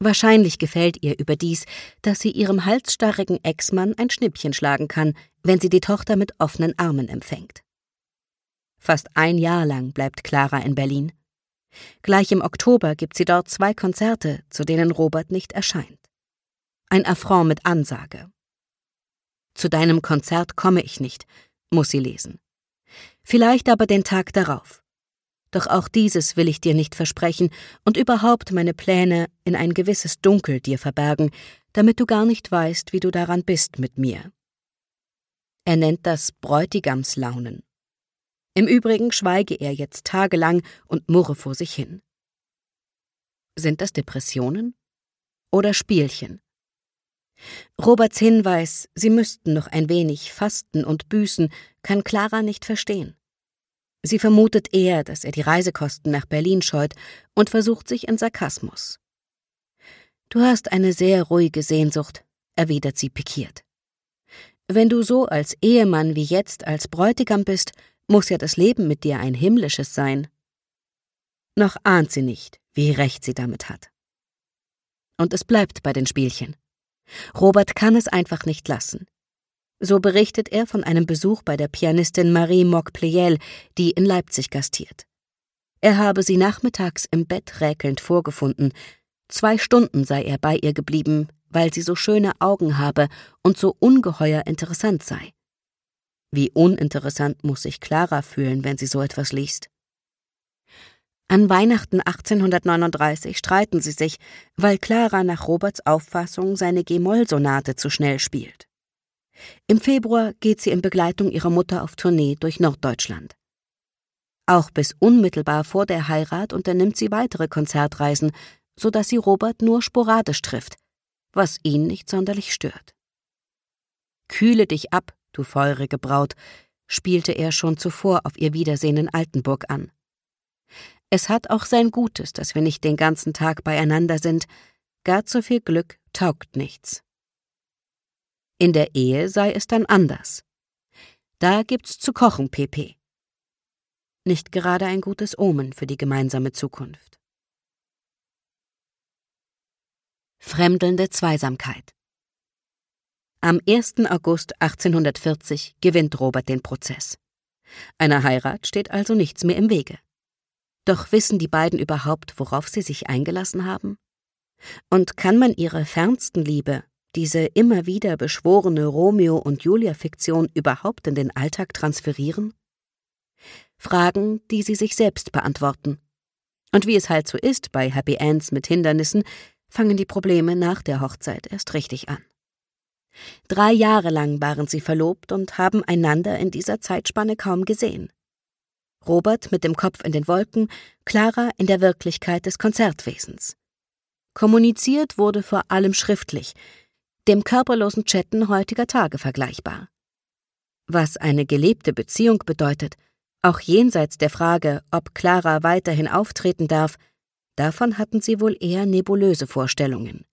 Wahrscheinlich gefällt ihr überdies, dass sie ihrem halsstarrigen Ex-Mann ein Schnippchen schlagen kann, wenn sie die Tochter mit offenen Armen empfängt. Fast ein Jahr lang bleibt Clara in Berlin. Gleich im Oktober gibt sie dort 2 Konzerte, zu denen Robert nicht erscheint. Ein Affront mit Ansage. »Zu deinem Konzert komme ich nicht«, muss sie lesen. Vielleicht aber den Tag darauf. Doch auch dieses will ich dir nicht versprechen und überhaupt meine Pläne in ein gewisses Dunkel dir verbergen, damit du gar nicht weißt, wie du daran bist mit mir. Er nennt das Bräutigamslaunen. Im Übrigen schweige er jetzt tagelang und murre vor sich hin. Sind das Depressionen oder Spielchen? Roberts Hinweis, sie müssten noch ein wenig fasten und büßen, kann Clara nicht verstehen. Sie vermutet eher, dass er die Reisekosten nach Berlin scheut und versucht sich in Sarkasmus. »Du hast eine sehr ruhige Sehnsucht«, erwidert sie pikiert. »Wenn du so als Ehemann wie jetzt als Bräutigam bist, muss ja das Leben mit dir ein himmlisches sein.« Noch ahnt sie nicht, wie recht sie damit hat. Und es bleibt bei den Spielchen. Robert kann es einfach nicht lassen. So berichtet er von einem Besuch bei der Pianistin Marie Mock-Pleyel, die in Leipzig gastiert. Er habe sie nachmittags im Bett räkelnd vorgefunden. 2 Stunden sei er bei ihr geblieben, weil sie so schöne Augen habe und so ungeheuer interessant sei. Wie uninteressant muss sich Clara fühlen, wenn sie so etwas liest. An Weihnachten 1839 streiten sie sich, weil Clara nach Roberts Auffassung seine G-Moll-Sonate zu schnell spielt. Im Februar geht sie in Begleitung ihrer Mutter auf Tournee durch Norddeutschland. Auch bis unmittelbar vor der Heirat unternimmt sie weitere Konzertreisen, sodass sie Robert nur sporadisch trifft, was ihn nicht sonderlich stört. »Kühle dich ab, du feurige Braut«, spielte er schon zuvor auf ihr Wiedersehen in Altenburg an. Es hat auch sein Gutes, dass wir nicht den ganzen Tag beieinander sind, gar zu viel Glück taugt nichts. In der Ehe sei es dann anders. Da gibt's zu kochen, pp. Nicht gerade ein gutes Omen für die gemeinsame Zukunft. Fremdelnde Zweisamkeit. Am 1. August 1840 gewinnt Robert den Prozess. Einer Heirat steht also nichts mehr im Wege. Doch wissen die beiden überhaupt, worauf sie sich eingelassen haben? Und kann man ihre fernsten Liebe, diese immer wieder beschworene Romeo- und Julia-Fiktion, überhaupt in den Alltag transferieren? Fragen, die sie sich selbst beantworten. Und wie es halt so ist bei Happy Ends mit Hindernissen, fangen die Probleme nach der Hochzeit erst richtig an. 3 Jahre lang waren sie verlobt und haben einander in dieser Zeitspanne kaum gesehen. Robert mit dem Kopf in den Wolken, Clara in der Wirklichkeit des Konzertwesens. Kommuniziert wurde vor allem schriftlich, dem körperlosen Chatten heutiger Tage vergleichbar. Was eine gelebte Beziehung bedeutet, auch jenseits der Frage, ob Clara weiterhin auftreten darf, davon hatten sie wohl eher nebulöse Vorstellungen.